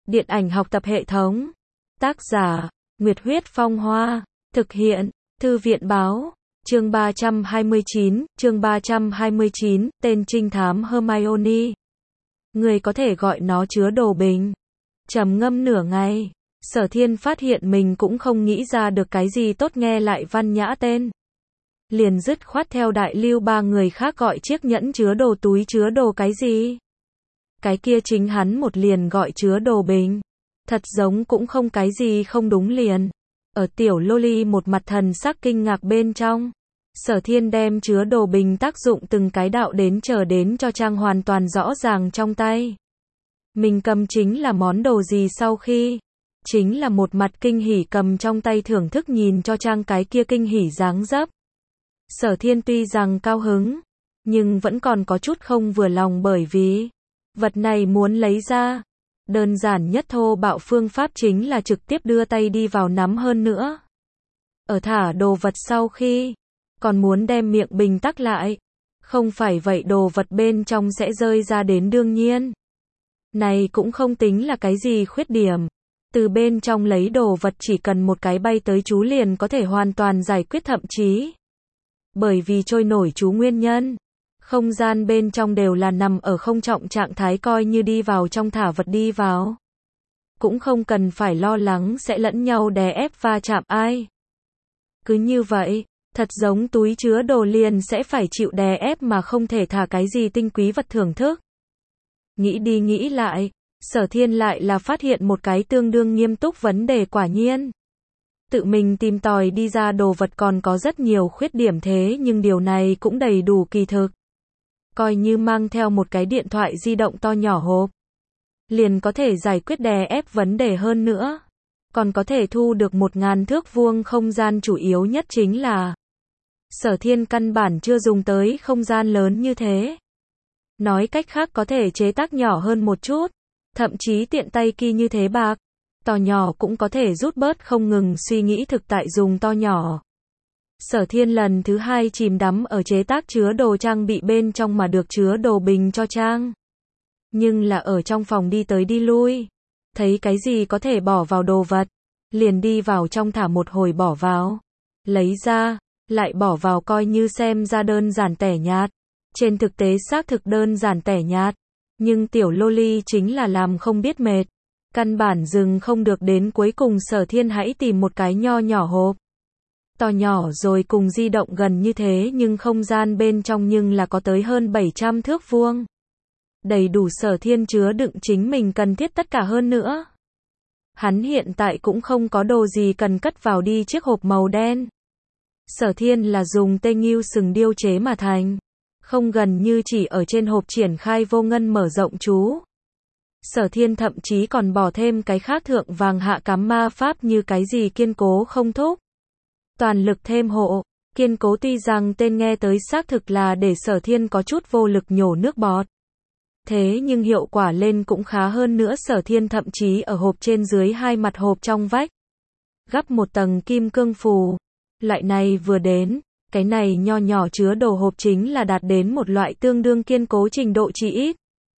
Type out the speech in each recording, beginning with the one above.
Điện ảnh học tập hệ thống. Tác giả, Nguyệt Huyết Phong Hoa. Thực hiện, Thư viện Báo. Chương 329, tên trinh thám Hermione. Người có thể gọi nó chứa đồ bình. Trầm ngâm nửa ngày, Sở Thiên phát hiện mình cũng không nghĩ ra được cái gì tốt nghe lại văn nhã tên. Liền dứt khoát theo đại lưu ba người khác gọi chiếc nhẫn chứa đồ túi chứa đồ cái gì. Cái kia chính hắn một liền gọi chứa đồ bình. Thật giống cũng không cái gì không đúng liền. Ở tiểu loli một mặt thần sắc kinh ngạc bên trong. Sở Thiên đem chứa đồ bình tác dụng từng cái đạo đến chờ đến cho Trang hoàn toàn rõ ràng trong tay. Mình cầm chính là món đồ gì sau khi. Chính là một mặt kinh hỉ cầm trong tay thưởng thức nhìn cho Trang cái kia kinh hỉ dáng dấp. Sở Thiên tuy rằng cao hứng, nhưng vẫn còn có chút không vừa lòng bởi vì vật này muốn lấy ra. Đơn giản nhất thô bạo phương pháp chính là trực tiếp đưa tay đi vào nắm hơn nữa. Ở thả đồ vật sau khi, còn muốn đem miệng bình tắc lại. Không phải vậy đồ vật bên trong sẽ rơi ra đến đương nhiên. Này cũng không tính là cái gì khuyết điểm. Từ bên trong lấy đồ vật chỉ cần một cái bay tới chú liền có thể hoàn toàn giải quyết thậm chí. Bởi vì trôi nổi chú nguyên nhân. Không gian bên trong đều là nằm ở không trọng trạng thái coi như đi vào trong thả vật đi vào. Cũng không cần phải lo lắng sẽ lẫn nhau đè ép va chạm ai. Cứ như vậy, thật giống túi chứa đồ liền sẽ phải chịu đè ép mà không thể thả cái gì tinh quý vật thưởng thức. Nghĩ đi nghĩ lại, Sở Thiên lại là phát hiện một cái tương đương nghiêm túc vấn đề quả nhiên. Tự mình tìm tòi đi ra đồ vật còn có rất nhiều khuyết điểm thế nhưng điều này cũng đầy đủ kỳ thực. Coi như mang theo một cái điện thoại di động to nhỏ hộp. Liền có thể giải quyết đè ép vấn đề hơn nữa. Còn có thể thu được 1000 thước vuông không gian chủ yếu nhất chính là. Sở Thiên căn bản chưa dùng tới không gian lớn như thế. Nói cách khác có thể chế tác nhỏ hơn một chút. Thậm chí tiện tay kỳ như thế bạc. To nhỏ cũng có thể rút bớt không ngừng suy nghĩ thực tại dùng to nhỏ. Sở Thiên lần thứ hai chìm đắm ở chế tác chứa đồ trang bị bên trong mà được chứa đồ bình cho Trang. Nhưng là ở trong phòng đi tới đi lui. Thấy cái gì có thể bỏ vào đồ vật. Liền đi vào trong thả một hồi bỏ vào. Lấy ra, lại bỏ vào coi như xem ra đơn giản tẻ nhạt. Trên thực tế xác thực đơn giản tẻ nhạt. Nhưng tiểu loli chính là làm không biết mệt. Căn bản dừng không được đến cuối cùng Sở Thiên hãy tìm một cái nho nhỏ hộp. To nhỏ rồi cùng di động gần như thế nhưng không gian bên trong nhưng là có tới hơn 700 thước vuông. Đầy đủ Sở Thiên chứa đựng chính mình cần thiết tất cả hơn nữa. Hắn hiện tại cũng không có đồ gì cần cất vào đi chiếc hộp màu đen. Sở Thiên là dùng tê nghiêu sừng điêu chế mà thành. Không gần như chỉ ở trên hộp triển khai vô ngân mở rộng chú. Sở Thiên thậm chí còn bỏ thêm cái khác thượng vàng hạ cám ma pháp như cái gì kiên cố không thúc. Toàn lực thêm hộ, kiên cố tuy rằng tên nghe tới xác thực là để Sở Thiên có chút vô lực nhổ nước bọt. Thế nhưng hiệu quả lên cũng khá hơn nữa Sở Thiên thậm chí ở hộp trên dưới hai mặt hộp trong vách. Gắp một tầng kim cương phù. Loại này vừa đến, cái này nho nhỏ chứa đồ hộp chính là đạt đến một loại tương đương kiên cố trình độ chỉ ít.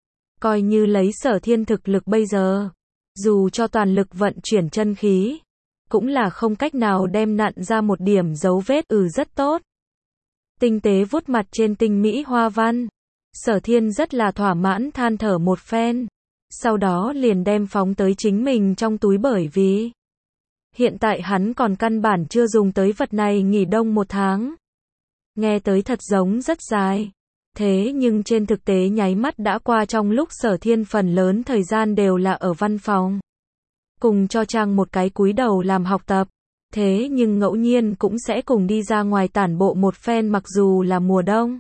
Coi như lấy Sở Thiên thực lực bây giờ, dù cho toàn lực vận chuyển chân khí, cũng là không cách nào đem nặn ra một điểm dấu vết rất tốt. Tinh tế vuốt mặt trên tinh mỹ hoa văn. Sở Thiên rất là thỏa mãn than thở một phen. Sau đó liền đem phóng tới chính mình trong túi bởi vì hiện tại hắn còn căn bản chưa dùng tới vật này nghỉ đông 1 tháng. Nghe tới thật giống rất dài. Thế nhưng trên thực tế nháy mắt đã qua trong lúc Sở Thiên phần lớn thời gian đều là ở văn phòng. Cùng cho Trang một cái cúi đầu làm học tập. Thế nhưng ngẫu nhiên cũng sẽ cùng đi ra ngoài tản bộ một phen mặc dù là mùa đông.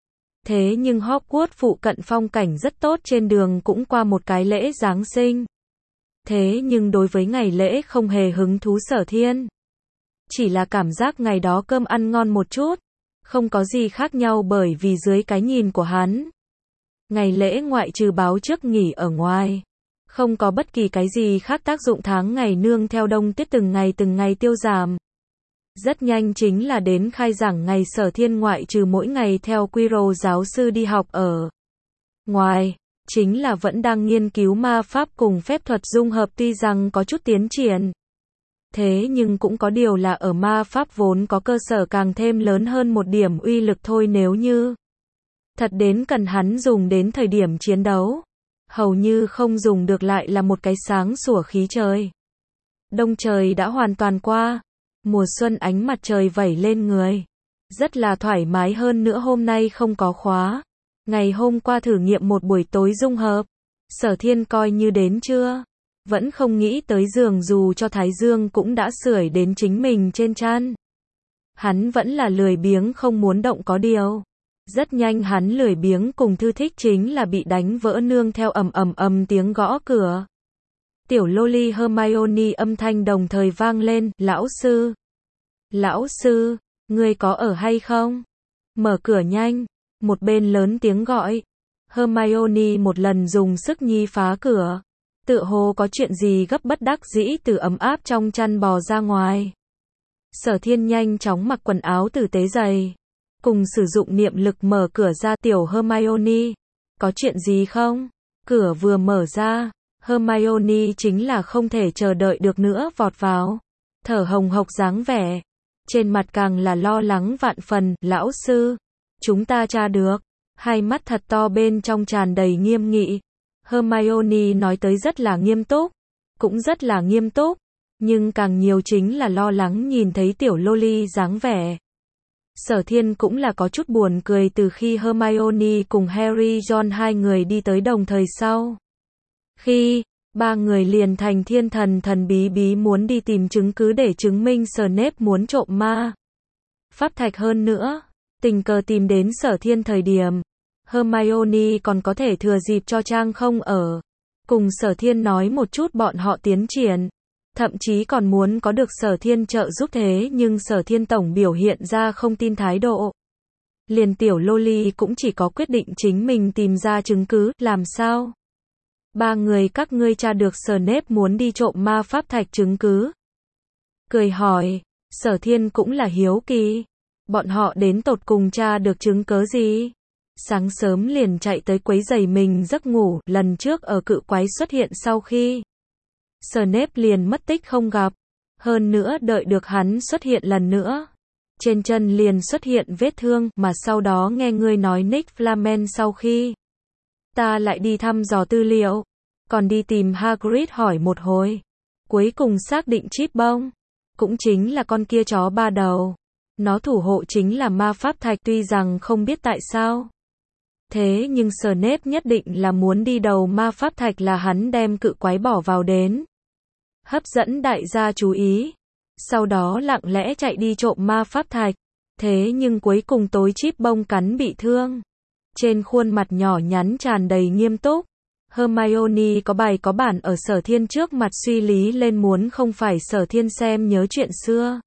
Thế nhưng Hogwarts phụ cận phong cảnh rất tốt trên đường cũng qua một cái lễ Giáng sinh. Thế nhưng đối với ngày lễ không hề hứng thú Sở Thiên. Chỉ là cảm giác ngày đó cơm ăn ngon một chút. Không có gì khác nhau bởi vì dưới cái nhìn của hắn. Ngày lễ ngoại trừ báo trước nghỉ ở ngoài. Không có bất kỳ cái gì khác tác dụng tháng ngày nương theo đông tiết từng ngày tiêu giảm. Rất nhanh chính là đến khai giảng ngày Sở Thiên ngoại trừ mỗi ngày theo Quirrell giáo sư đi học ở ngoài. chính là vẫn đang nghiên cứu ma pháp cùng phép thuật dung hợp, tuy rằng có chút tiến triển. Thế nhưng cũng có điều là ở ma pháp vốn có cơ sở càng thêm lớn hơn một điểm uy lực thôi, nếu như thật đến cần hắn dùng đến thời điểm chiến đấu, hầu như không dùng được, lại là một cái sáng sủa khí trời. Đông trời đã hoàn toàn qua, mùa xuân ánh mặt trời vẩy lên người, rất là thoải mái, hơn nữa hôm nay không có khóa. Ngày hôm qua thử nghiệm một buổi tối dung hợp, Sở Thiên coi như đến trưa, vẫn không nghĩ tới giường, dù cho thái dương cũng đã sưởi đến chính mình trên trán. Hắn vẫn là lười biếng không muốn động, có điều rất nhanh hắn lười biếng cùng thư thích chính là bị đánh vỡ, nương theo ầm ầm ầm tiếng gõ cửa. Tiểu Loli Hermione âm thanh đồng thời vang lên, lão sư. Lão sư, ngươi có ở hay không? Mở cửa nhanh. Một bên lớn tiếng gọi. Hermione một lần dùng sức nhi phá cửa. Tựa hồ có chuyện gì gấp, bất đắc dĩ từ ấm áp trong chăn bò ra ngoài. Sở Thiên nhanh chóng mặc quần áo tử tế dày, cùng sử dụng niệm lực mở cửa ra. Tiểu Hermione, có chuyện gì không? Cửa vừa mở ra, Hermione chính là không thể chờ đợi được nữa vọt vào, thở hồng hộc dáng vẻ, trên mặt càng là lo lắng vạn phần. Lão sư, chúng ta tra được. Hai mắt thật to bên trong tràn đầy nghiêm nghị. Hermione nói tới rất là nghiêm túc, cũng rất là nghiêm túc, nhưng càng nhiều chính là lo lắng nhìn thấy tiểu Loli dáng vẻ. Sở Thiên cũng là có chút buồn cười từ khi Hermione cùng Harry, Ron hai người đi tới đồng thời sau. Khi ba người liền thành thiên thần thần bí bí muốn đi tìm chứng cứ để chứng minh Snape muốn trộm ma pháp thạch, hơn nữa tình cờ tìm đến Sở Thiên thời điểm Hermione còn có thể thừa dịp cho Trang không ở, cùng Sở Thiên nói một chút bọn họ tiến triển, thậm chí còn muốn có được Sở Thiên trợ giúp, thế nhưng Sở Thiên tổng biểu hiện ra không tin thái độ. Liền tiểu Loli cũng chỉ có quyết định chính mình tìm ra chứng cứ. Làm sao? Ba người các ngươi tra được Snape muốn đi trộm ma pháp thạch chứng cứ? Cười hỏi. Sở Thiên cũng là hiếu kỳ, bọn họ đến tột cùng tra được chứng cứ gì? Sáng sớm liền chạy tới quấy rầy mình giấc ngủ, lần trước ở cự quái xuất hiện sau khi Snape liền mất tích không gặp, hơn nữa đợi được hắn xuất hiện lần nữa, trên chân liền xuất hiện vết thương, mà sau đó nghe ngươi nói Nick Flamen sau khi ta lại đi thăm dò tư liệu, còn đi tìm Hagrid hỏi một hồi, cuối cùng xác định Chip Bông, cũng chính là con kia chó ba đầu, nó thủ hộ chính là ma pháp thạch, tuy rằng không biết tại sao. Thế nhưng Snape nhất định là muốn đi đầu ma pháp thạch, là hắn đem cự quái bỏ vào đến hấp dẫn đại gia chú ý, sau đó lặng lẽ chạy đi trộm ma pháp thạch. Thế nhưng cuối cùng tối Chip Bông cắn bị thương, trên khuôn mặt nhỏ nhắn tràn đầy nghiêm túc. Hermione có bài có bản ở Sở Thiên trước mặt suy lý lên, muốn không phải Sở Thiên xem nhớ chuyện xưa,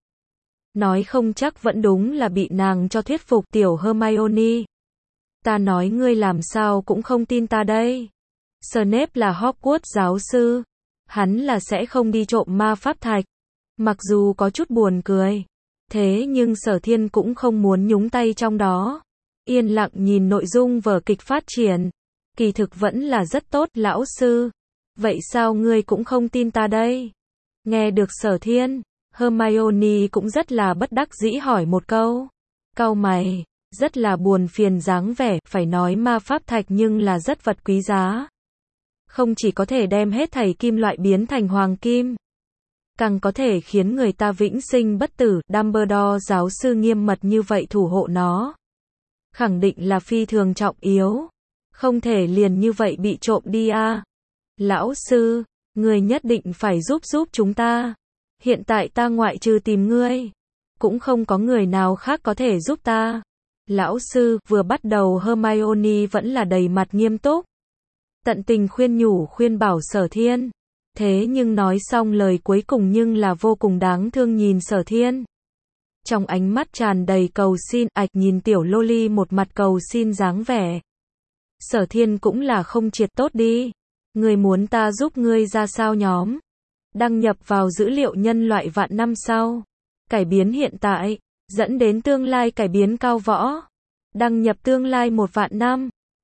nói không chắc vẫn đúng là bị nàng cho thuyết phục. Tiểu Hermione, ta nói ngươi làm sao cũng không tin ta đây. Snape là Hogwarts giáo sư, hắn là sẽ không đi trộm ma pháp thạch. Mặc dù có chút buồn cười, thế nhưng Sở Thiên cũng không muốn nhúng tay trong đó, yên lặng nhìn nội dung vở kịch phát triển. Kỳ thực vẫn là rất tốt. Lão sư, vậy sao ngươi cũng không tin ta đây? Nghe được Sở Thiên, Hermione cũng rất là bất đắc dĩ hỏi một câu. Cau mày, rất là buồn phiền dáng vẻ, phải nói ma pháp thạch nhưng là rất vật quý giá. Không chỉ có thể đem hết thảy kim loại biến thành hoàng kim, càng có thể khiến người ta vĩnh sinh bất tử. Dumbledore giáo sư nghiêm mật như vậy thủ hộ nó, khẳng định là phi thường trọng yếu, không thể liền như vậy bị trộm đi à. Lão sư, người nhất định phải giúp chúng ta. Hiện tại ta ngoại trừ tìm ngươi, cũng không có người nào khác có thể giúp ta. Lão sư, vừa bắt đầu Hermione vẫn là đầy mặt nghiêm túc, tận tình khuyên nhủ khuyên bảo Sở Thiên. Thế nhưng nói xong lời cuối cùng nhưng là vô cùng đáng thương nhìn Sở Thiên, trong ánh mắt tràn đầy cầu xin, ạch nhìn tiểu Loli một mặt cầu xin dáng vẻ. Sở Thiên cũng là không triệt, tốt đi. Ngươi muốn ta giúp ngươi ra sao? Nhóm đăng nhập vào dữ liệu nhân loại vạn năm sau, cải biến hiện tại, dẫn đến tương lai cải biến cao võ. Đăng nhập tương lai 1 vạn năm.